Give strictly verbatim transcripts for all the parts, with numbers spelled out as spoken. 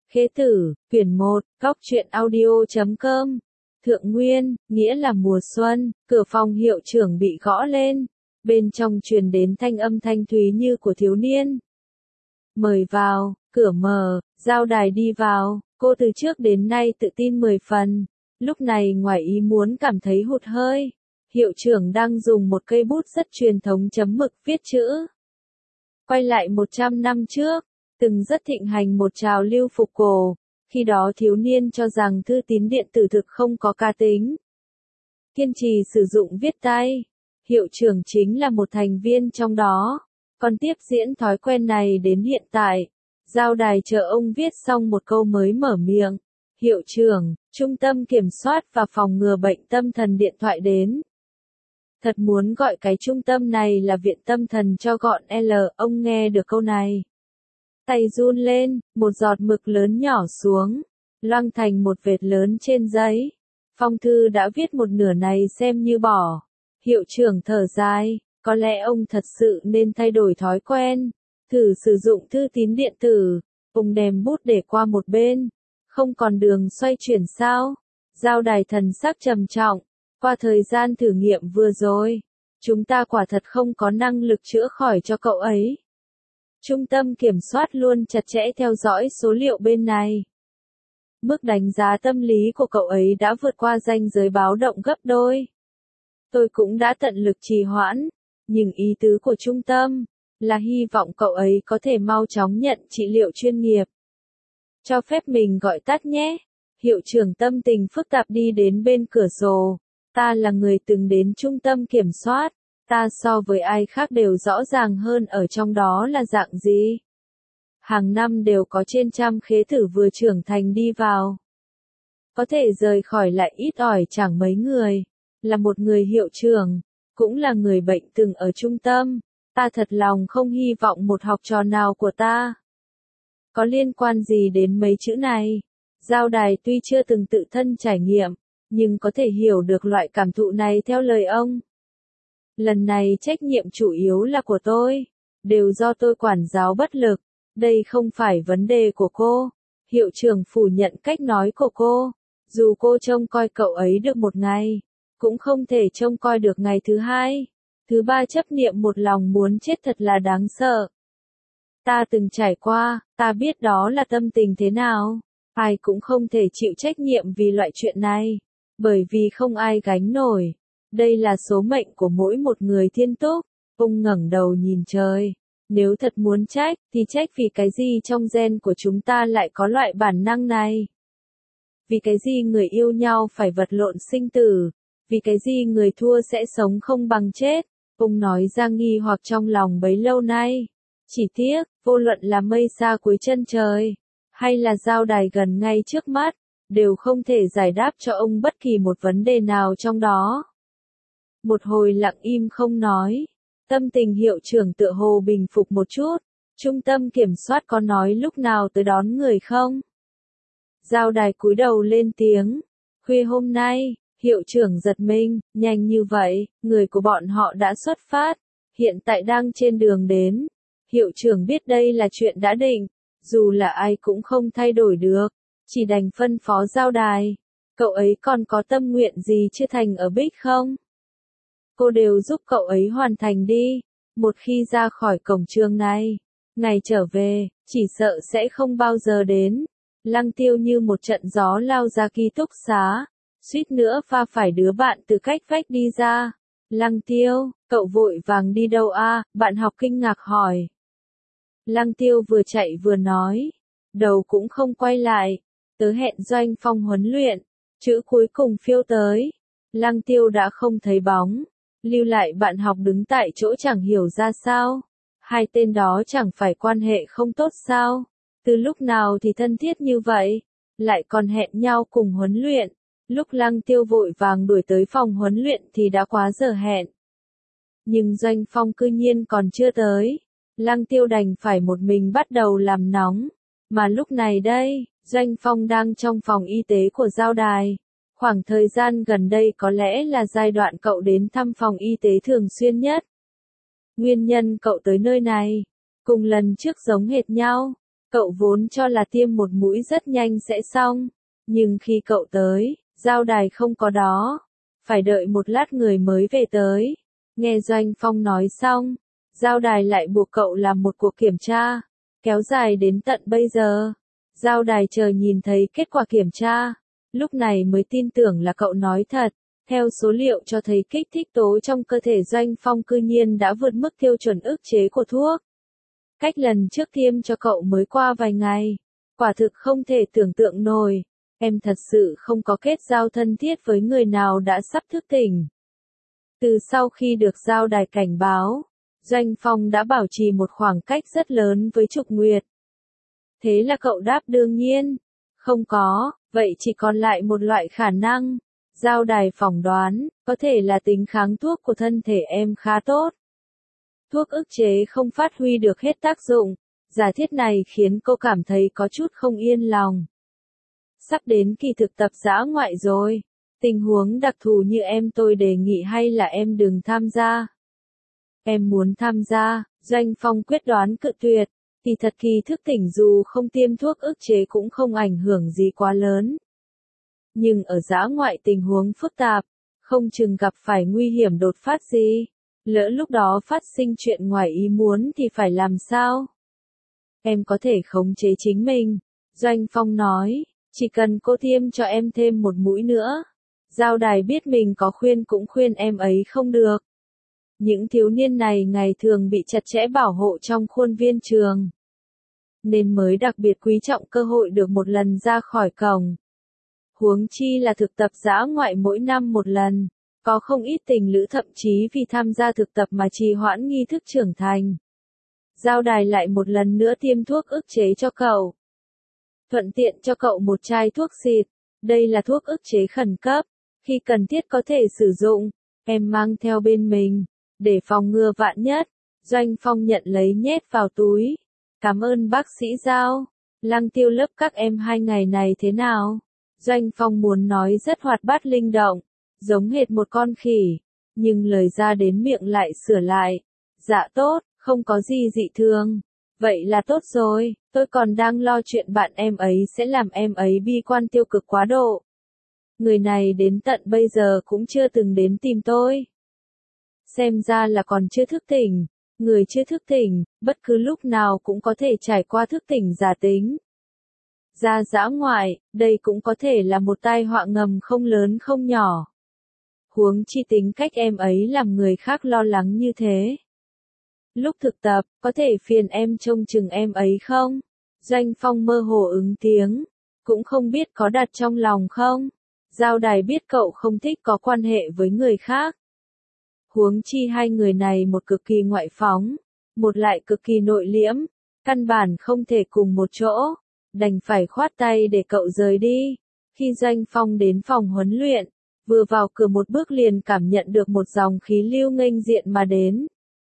Khế tử, quyển một, góc truyện audio chấm com. Thượng Nguyên, nghĩa là mùa xuân, cửa phòng hiệu trưởng bị gõ lên. Bên trong truyền đến thanh âm thanh thúy như của thiếu niên. Mời vào, cửa mở, Giao Đài đi vào, cô từ trước đến nay tự tin mười phần. Lúc này ngoài ý muốn cảm thấy hụt hơi. Hiệu trưởng đang dùng một cây bút rất truyền thống chấm mực viết chữ. Quay lại một trăm năm trước, từng rất thịnh hành một trào lưu phục cổ, khi đó thiếu niên cho rằng thư tín điện tử thực không có cá tính. Kiên trì sử dụng viết tay, hiệu trưởng chính là một thành viên trong đó, còn tiếp diễn thói quen này đến hiện tại. Giao Đài chờ ông viết xong một câu mới mở miệng. Hiệu trưởng, trung tâm kiểm soát và phòng ngừa bệnh tâm thần điện thoại đến. Thật muốn gọi cái trung tâm này là viện tâm thần cho gọn L, ông nghe được câu này. Tay run lên, một giọt mực lớn nhỏ xuống, loang thành một vệt lớn trên giấy. Phong thư đã viết một nửa này xem như bỏ. Hiệu trưởng thở dài, có lẽ ông thật sự nên thay đổi thói quen, thử sử dụng thư tín điện tử. Ông đem bút để qua một bên, không còn đường xoay chuyển sao? Giao Đài thần sắc trầm trọng, qua thời gian thử nghiệm vừa rồi, chúng ta quả thật không có năng lực chữa khỏi cho cậu ấy. Trung tâm kiểm soát luôn chặt chẽ theo dõi số liệu bên này. Mức đánh giá tâm lý của cậu ấy đã vượt qua ranh giới báo động gấp đôi. Tôi cũng đã tận lực trì hoãn, nhưng ý tứ của trung tâm là hy vọng cậu ấy có thể mau chóng nhận trị liệu chuyên nghiệp. Cho phép mình gọi tắt nhé. Hiệu trưởng tâm tình phức tạp đi đến bên cửa sổ. Ta là người từng đến trung tâm kiểm soát. Ta so với ai khác đều rõ ràng hơn ở trong đó là dạng gì. Hàng năm đều có trên trăm khế tử vừa trưởng thành đi vào. Có thể rời khỏi lại ít ỏi chẳng mấy người. Là một người hiệu trưởng, cũng là người bệnh từng ở trung tâm. Ta thật lòng không hy vọng một học trò nào của ta có liên quan gì đến mấy chữ này. Giao Đài tuy chưa từng tự thân trải nghiệm, nhưng có thể hiểu được loại cảm thụ này theo lời ông. Lần này trách nhiệm chủ yếu là của tôi, đều do tôi quản giáo bất lực, đây không phải vấn đề của cô. Hiệu trưởng phủ nhận cách nói của cô, dù cô trông coi cậu ấy được một ngày, cũng không thể trông coi được ngày thứ hai, thứ ba chấp niệm một lòng muốn chết thật là đáng sợ. Ta từng trải qua, ta biết đó là tâm tình thế nào, ai cũng không thể chịu trách nhiệm vì loại chuyện này, bởi vì không ai gánh nổi. Đây là số mệnh của mỗi một người thiên túc. Ông ngẩng đầu nhìn trời. Nếu thật muốn trách, thì trách vì cái gì trong gen của chúng ta lại có loại bản năng này? Vì cái gì người yêu nhau phải vật lộn sinh tử? Vì cái gì người thua sẽ sống không bằng chết? Ông nói ra nghi hoặc trong lòng bấy lâu nay. Chỉ tiếc, vô luận là mây xa cuối chân trời, hay là Giao Đài gần ngay trước mắt, đều không thể giải đáp cho ông bất kỳ một vấn đề nào trong đó. Một hồi lặng im không nói, tâm tình hiệu trưởng tựa hồ bình phục một chút. Trung tâm kiểm soát có nói lúc nào tới đón người không? Giao Đài cúi đầu lên tiếng. Khuya hôm nay, hiệu trưởng giật mình, nhanh như vậy, người của bọn họ đã xuất phát, hiện tại đang trên đường đến. Hiệu trưởng biết đây là chuyện đã định, dù là ai cũng không thay đổi được, chỉ đành phân phó Giao Đài. Cậu ấy còn có tâm nguyện gì chưa thành ở Bích không? Cô đều giúp cậu ấy hoàn thành đi. Một khi ra khỏi cổng trường này, ngày trở về, chỉ sợ sẽ không bao giờ đến. Lăng Tiêu như một trận gió lao ra ký túc xá, suýt nữa pha phải đứa bạn từ cách vách đi ra. Lăng Tiêu, cậu vội vàng đi đâu a? À? Bạn học kinh ngạc hỏi. Lăng Tiêu vừa chạy vừa nói, đầu cũng không quay lại. Tớ hẹn Doanh Phong huấn luyện, chữ cuối cùng phiêu tới. Lăng Tiêu đã không thấy bóng. Lưu lại bạn học đứng tại chỗ chẳng hiểu ra sao. Hai tên đó chẳng phải quan hệ không tốt sao? Từ lúc nào thì thân thiết như vậy? Lại còn hẹn nhau cùng huấn luyện. Lúc Lăng Tiêu vội vàng đuổi tới phòng huấn luyện thì đã quá giờ hẹn. Nhưng Doanh Phong cư nhiên còn chưa tới. Lăng Tiêu đành phải một mình bắt đầu làm nóng. Mà lúc này đây, Doanh Phong đang trong phòng y tế của Giao Đài. Khoảng thời gian gần đây có lẽ là giai đoạn cậu đến thăm phòng y tế thường xuyên nhất. Nguyên nhân cậu tới nơi này, cùng lần trước giống hệt nhau, Cậu vốn cho là tiêm một mũi rất nhanh sẽ xong, nhưng khi cậu tới, giao đài không có đó. Phải đợi một lát người mới về tới. Nghe Doanh Phong nói xong, giao đài lại buộc cậu làm một cuộc kiểm tra, kéo dài đến tận bây giờ. Giao đài chờ nhìn thấy kết quả kiểm tra, lúc này mới tin tưởng là cậu nói thật. Theo số liệu cho thấy kích thích tố trong cơ thể Doanh Phong cư nhiên đã vượt mức tiêu chuẩn ức chế của thuốc. Cách lần trước tiêm cho cậu mới qua vài ngày, quả thực không thể tưởng tượng nổi. Em thật sự không có kết giao thân thiết với người nào đã sắp thức tỉnh. Từ sau khi được giao đài cảnh báo, Doanh Phong đã bảo trì một khoảng cách rất lớn với Trục Nguyệt. Thế là cậu đáp đương nhiên. Không có, vậy chỉ còn lại một loại khả năng. Giao đài phỏng đoán, có thể là tính kháng thuốc của thân thể em khá tốt. Thuốc ức chế không phát huy được hết tác dụng. Giả thiết này khiến cô cảm thấy có chút không yên lòng. Sắp đến kỳ thực tập dã ngoại rồi. Tình huống đặc thù như em tôi đề nghị hay là em đừng tham gia. Em muốn tham gia, Doanh Phong quyết đoán cự tuyệt. Thì thật kỳ thức tỉnh dù không tiêm thuốc ức chế cũng không ảnh hưởng gì quá lớn. Nhưng ở dã ngoại tình huống phức tạp, không chừng gặp phải nguy hiểm đột phát gì. Lỡ lúc đó phát sinh chuyện ngoài ý muốn thì phải làm sao? Em có thể khống chế chính mình, Doanh Phong nói, chỉ cần cô tiêm cho em thêm một mũi nữa. Giao đài biết mình có khuyên cũng khuyên em ấy không được. Những thiếu niên này ngày thường bị chặt chẽ bảo hộ trong khuôn viên trường, nên mới đặc biệt quý trọng cơ hội được một lần ra khỏi cổng. Huống chi là thực tập dã ngoại mỗi năm một lần, có không ít tình lữ thậm chí vì tham gia thực tập mà trì hoãn nghi thức trưởng thành. Giao đài lại một lần nữa tiêm thuốc ức chế cho cậu. Thuận tiện cho cậu một chai thuốc xịt, đây là thuốc ức chế khẩn cấp, khi cần thiết có thể sử dụng, em mang theo bên mình, để phòng ngừa vạn nhất. Doanh Phong nhận lấy nhét vào túi. Cảm ơn bác sĩ Giao. Lăng Tiêu lớp các em hai ngày này thế nào? Doanh Phong muốn nói rất hoạt bát linh động, giống hệt một con khỉ, nhưng lời ra đến miệng lại sửa lại. Dạ tốt, không có gì dị thường. Vậy là tốt rồi, tôi còn đang lo chuyện bạn em ấy sẽ làm em ấy bi quan tiêu cực quá độ. Người này đến tận bây giờ cũng chưa từng đến tìm tôi. Xem ra là còn chưa thức tỉnh. Người chưa thức tỉnh, bất cứ lúc nào cũng có thể trải qua thức tỉnh giả tính. Ra dã ngoại, đây cũng có thể là một tai họa ngầm không lớn không nhỏ. Huống chi tính cách em ấy làm người khác lo lắng như thế. Lúc thực tập, có thể phiền em trông chừng em ấy không? Doanh Phong mơ hồ ứng tiếng, cũng không biết có đặt trong lòng không? Giao đài biết cậu không thích có quan hệ với người khác. Huống chi hai người này một cực kỳ ngoại phóng, một lại cực kỳ nội liễm, căn bản không thể cùng một chỗ, đành phải khoát tay để cậu rời đi. Khi Doanh Phong đến phòng huấn luyện, vừa vào cửa một bước liền cảm nhận được một dòng khí lưu nghênh diện mà đến.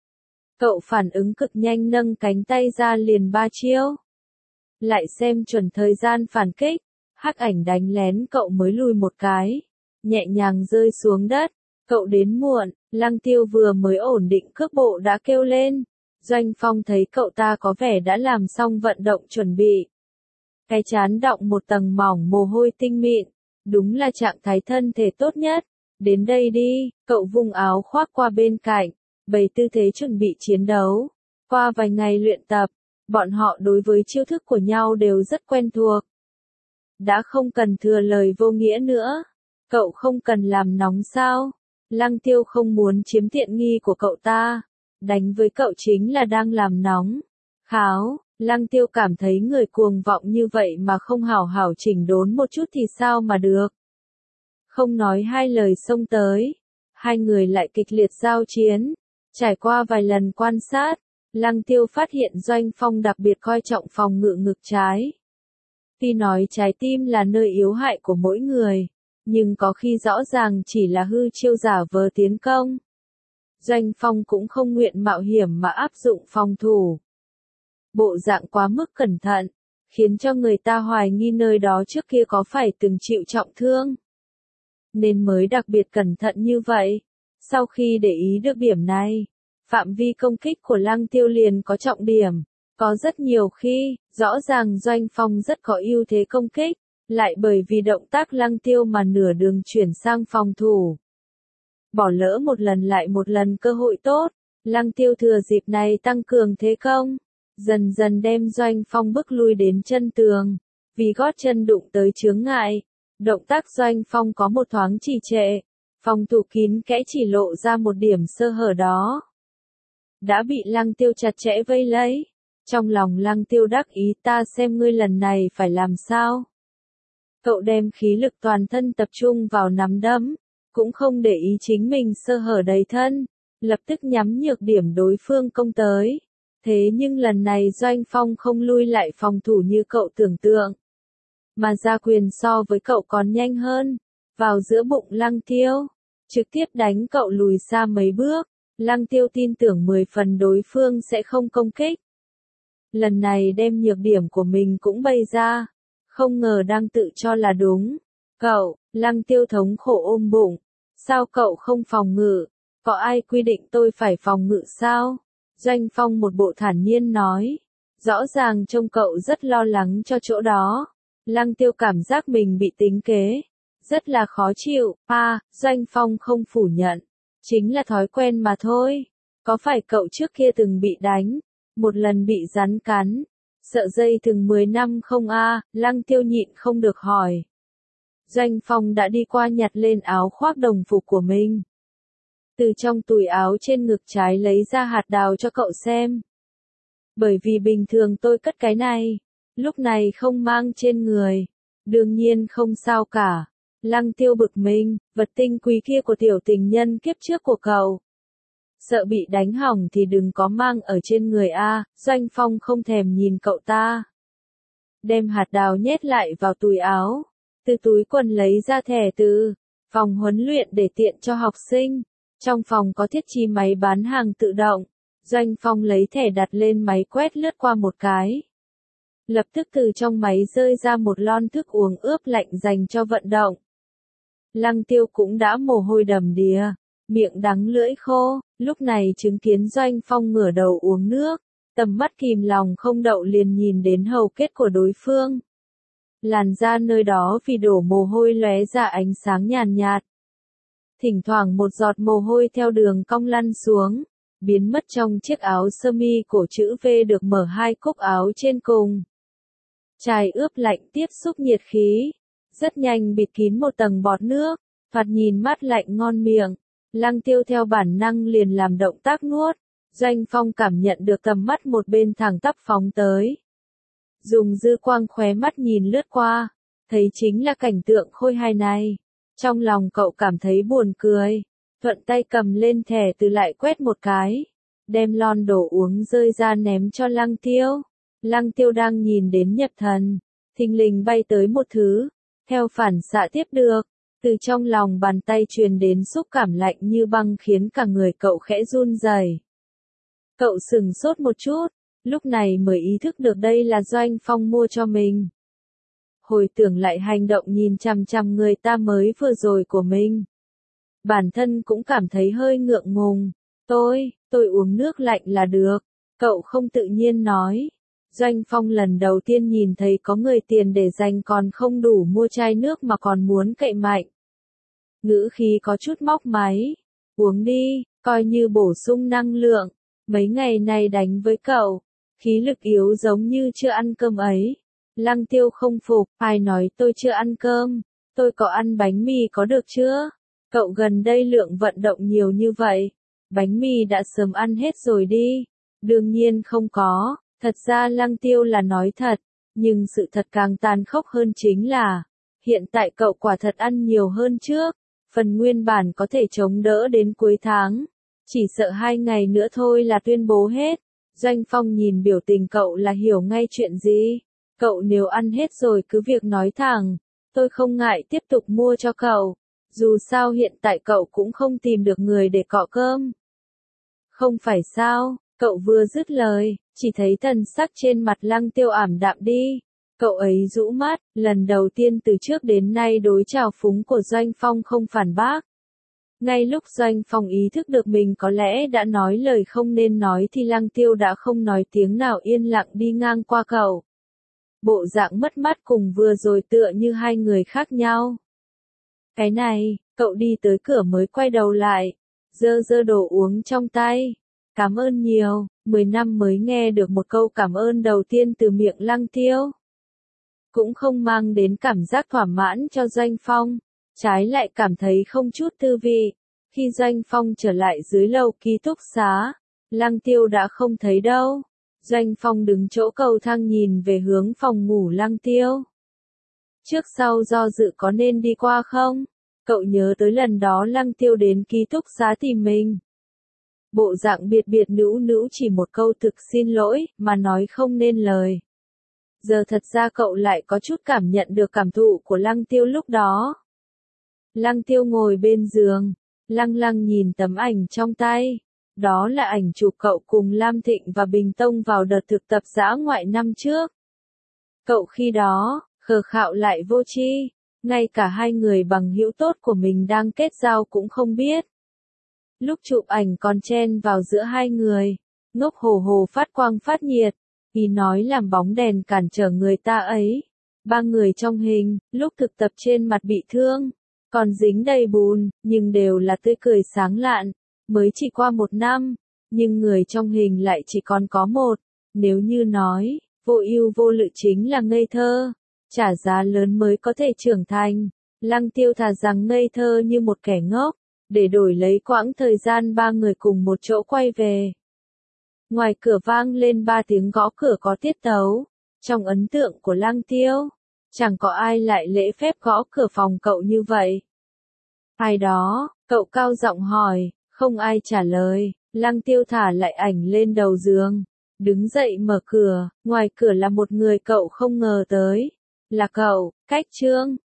Cậu phản ứng cực nhanh nâng cánh tay ra liền ba chiêu. Lại xem chuẩn thời gian phản kích, hắc ảnh đánh lén cậu mới lùi một cái, nhẹ nhàng rơi xuống đất. Cậu đến muộn, Lăng Tiêu vừa mới ổn định cước bộ đã kêu lên. Doanh Phong thấy cậu ta có vẻ đã làm xong vận động chuẩn bị. Cái trán đọng một tầng mỏng mồ hôi tinh mịn, đúng là trạng thái thân thể tốt nhất. Đến đây đi, cậu vung áo khoác qua bên cạnh, bày tư thế chuẩn bị chiến đấu. Qua vài ngày luyện tập, bọn họ đối với chiêu thức của nhau đều rất quen thuộc. Đã không cần thừa lời vô nghĩa nữa, cậu không cần làm nóng sao? Lăng Tiêu không muốn chiếm tiện nghi của cậu ta, đánh với cậu chính là đang làm nóng. Kháo, Lăng Tiêu cảm thấy người cuồng vọng như vậy mà không hảo hảo chỉnh đốn một chút thì sao mà được. Không nói hai lời xông tới, hai người lại kịch liệt giao chiến. Trải qua vài lần quan sát, Lăng Tiêu phát hiện Doanh Phong đặc biệt coi trọng phòng ngự ngực trái. Tuy nói trái tim là nơi yếu hại của mỗi người, nhưng có khi rõ ràng chỉ là hư chiêu giả vờ tiến công. Doanh Phong cũng không nguyện mạo hiểm mà áp dụng phòng thủ. Bộ dạng quá mức cẩn thận, khiến cho người ta hoài nghi nơi đó trước kia có phải từng chịu trọng thương. Nên mới đặc biệt cẩn thận như vậy. Sau khi để ý được điểm này, phạm vi công kích của Lăng Tiêu liền có trọng điểm, Có rất nhiều khi, rõ ràng Doanh Phong rất có ưu thế công kích, lại bởi vì động tác Lăng Tiêu mà nửa đường chuyển sang phòng thủ. Bỏ lỡ một lần lại một lần cơ hội tốt, Lăng Tiêu thừa dịp này tăng cường thế công, dần dần đem Doanh Phong bức lui đến chân tường, vì gót chân đụng tới chướng ngại. Động tác Doanh Phong có một thoáng trì trệ, phòng thủ kín kẽ chỉ lộ ra một điểm sơ hở đó. Đã bị Lăng Tiêu chặt chẽ vây lấy. Trong lòng Lăng Tiêu đắc ý, ta xem ngươi lần này phải làm sao. Cậu đem khí lực toàn thân tập trung vào nắm đấm, cũng không để ý chính mình sơ hở đầy thân, lập tức nhắm nhược điểm đối phương công tới. Thế nhưng lần này Doanh Phong không lui lại phòng thủ như cậu tưởng tượng, mà ra quyền so với cậu còn nhanh hơn, vào giữa bụng Lăng Tiêu, trực tiếp đánh cậu lùi xa mấy bước. Lăng Tiêu tin tưởng mười phần đối phương sẽ không công kích. Lần này đem nhược điểm của mình cũng bày ra, không ngờ đang tự cho là đúng. Cậu, Lăng Tiêu thống khổ ôm bụng, sao cậu không phòng ngự, có ai quy định tôi phải phòng ngự sao? Doanh Phong một bộ thản nhiên nói, rõ ràng trông cậu rất lo lắng cho chỗ đó. Lăng Tiêu cảm giác mình bị tính kế, rất là khó chịu. À, Doanh Phong không phủ nhận, chính là thói quen mà thôi. Có phải cậu trước kia từng bị đánh, một lần bị rắn cắn, sợ dây thừng mười năm không a? À? Lăng Tiêu nhịn không được hỏi. Doanh Phong đã đi qua nhặt lên áo khoác đồng phục của mình, từ trong túi áo trên ngực trái lấy ra hạt đào cho cậu xem. Bởi vì bình thường tôi cất cái này, lúc này không mang trên người, đương nhiên không sao cả. Lăng Tiêu bực mình, vật tinh quý kia của tiểu tình nhân kiếp trước của cậu, sợ bị đánh hỏng thì đừng có mang ở trên người a. Doanh Phong không thèm nhìn cậu ta, đem hạt đào nhét lại vào túi áo, từ túi quần lấy ra thẻ từ phòng huấn luyện để tiện cho học sinh. Trong phòng có thiết chi máy bán hàng tự động, Doanh Phong lấy thẻ đặt lên máy quét lướt qua một cái. Lập tức từ trong máy rơi ra một lon thức uống ướp lạnh dành cho vận động. Lăng Tiêu cũng đã mồ hôi đầm đìa, miệng đắng lưỡi khô, lúc này chứng kiến Doanh Phong ngửa đầu uống nước, tầm mắt kìm lòng không đậu liền nhìn đến hầu kết của đối phương. Làn da nơi đó vì đổ mồ hôi lóe ra ánh sáng nhàn nhạt. Thỉnh thoảng một giọt mồ hôi theo đường cong lăn xuống, biến mất trong chiếc áo sơ mi cổ chữ V được mở hai cúc áo trên cùng. Chai ướp lạnh tiếp xúc nhiệt khí, rất nhanh bịt kín một tầng bọt nước, thoạt nhìn mát lạnh ngon miệng. Lăng Tiêu theo bản năng liền làm động tác nuốt. Doanh Phong cảm nhận được tầm mắt một bên thẳng tắp phóng tới, dùng dư quang khóe mắt nhìn lướt qua, thấy chính là cảnh tượng khôi hài này. Trong lòng cậu cảm thấy buồn cười, thuận tay cầm lên thẻ từ lại quét một cái, đem lon đồ uống rơi ra ném cho Lăng Tiêu. Lăng Tiêu đang nhìn đến nhập thần, thình lình bay tới một thứ, theo phản xạ tiếp được, từ trong lòng bàn tay truyền đến xúc cảm lạnh như băng khiến cả người cậu khẽ run rẩy. Cậu sừng sốt một chút, lúc này mới ý thức được đây là Doanh Phong mua cho mình. Hồi tưởng lại hành động nhìn chằm chằm người ta mới vừa rồi của mình, bản thân cũng cảm thấy hơi ngượng ngùng. Tôi, tôi uống nước lạnh là được, cậu không tự nhiên nói. Doanh Phong lần đầu tiên nhìn thấy có người tiền để dành còn không đủ mua chai nước mà còn muốn cậy mạnh. Ngữ khí có chút móc máy, uống đi, coi như bổ sung năng lượng, mấy ngày này đánh với cậu, khí lực yếu giống như chưa ăn cơm ấy. Lăng Tiêu không phục, ai nói tôi chưa ăn cơm, tôi có ăn bánh mì có được chưa? Cậu gần đây lượng vận động nhiều như vậy, bánh mì đã sớm ăn hết rồi đi. Đương nhiên không có, thật ra Lăng Tiêu là nói thật, nhưng sự thật càng tàn khốc hơn chính là, hiện tại cậu quả thật ăn nhiều hơn trước, phần nguyên bản có thể chống đỡ đến cuối tháng, chỉ sợ hai ngày nữa thôi là tuyên bố hết. Doanh Phong nhìn biểu tình cậu là hiểu ngay chuyện gì. Cậu nếu ăn hết rồi cứ việc nói thẳng, tôi không ngại tiếp tục mua cho cậu, dù sao hiện tại cậu cũng không tìm được người để cọ cơm. Không phải sao, cậu vừa dứt lời, chỉ thấy thần sắc trên mặt Lăng Tiêu ảm đạm đi. Cậu ấy rũ mắt, lần đầu tiên từ trước đến nay đối trào phúng của Doanh Phong không phản bác. Ngay lúc Doanh Phong ý thức được mình có lẽ đã nói lời không nên nói thì Lăng Tiêu đã không nói tiếng nào yên lặng đi ngang qua cậu. Bộ dạng mất mát cùng vừa rồi tựa như hai người khác nhau. Cái này, cậu đi tới cửa mới quay đầu lại, giơ giơ đồ uống trong tay. Cảm ơn nhiều, mười năm mới nghe được một câu cảm ơn đầu tiên từ miệng Lăng Tiêu. Cũng không mang đến cảm giác thỏa mãn cho Doanh Phong, trái lại cảm thấy không chút tư vị. Khi Doanh Phong trở lại dưới lầu ký túc xá, Lăng Tiêu đã không thấy đâu. Doanh Phong đứng chỗ cầu thang nhìn về hướng phòng ngủ Lăng Tiêu. Trước sau do dự có nên đi qua không? Cậu nhớ tới lần đó Lăng Tiêu đến ký túc xá tìm mình. Bộ dạng biệt biệt nữu nữu chỉ một câu thực xin lỗi, mà nói không nên lời. Giờ thật ra cậu lại có chút cảm nhận được cảm thụ của Lăng Tiêu lúc đó. Lăng Tiêu ngồi bên giường, lăng lăng nhìn tấm ảnh trong tay. Đó là ảnh chụp cậu cùng Lam Thịnh và Bình Tông vào đợt thực tập dã ngoại năm trước. Cậu khi đó, khờ khạo lại vô tri, ngay cả hai người bằng hữu tốt của mình đang kết giao cũng không biết. Lúc chụp ảnh còn chen vào giữa hai người, ngốc hồ hồ phát quang phát nhiệt, vì nói làm bóng đèn cản trở người ta ấy. Ba người trong hình, lúc thực tập trên mặt bị thương, còn dính đầy bùn, nhưng đều là tươi cười sáng lạn. Mới chỉ qua một năm, nhưng người trong hình lại chỉ còn có một. Nếu như nói, vô ưu vô lự chính là ngây thơ, trả giá lớn mới có thể trưởng thành. Lăng Tiêu thà rằng ngây thơ như một kẻ ngốc, để đổi lấy quãng thời gian ba người cùng một chỗ quay về. Ngoài cửa vang lên ba tiếng gõ cửa có tiết tấu. Trong ấn tượng của Lăng Tiêu, chẳng có ai lại lễ phép gõ cửa phòng cậu như vậy. Ai đó, cậu cao giọng hỏi, không ai trả lời. Lăng Tiêu thả lại ảnh lên đầu giường, đứng dậy mở cửa, ngoài cửa là một người cậu không ngờ tới. Là cậu, Cách Trương.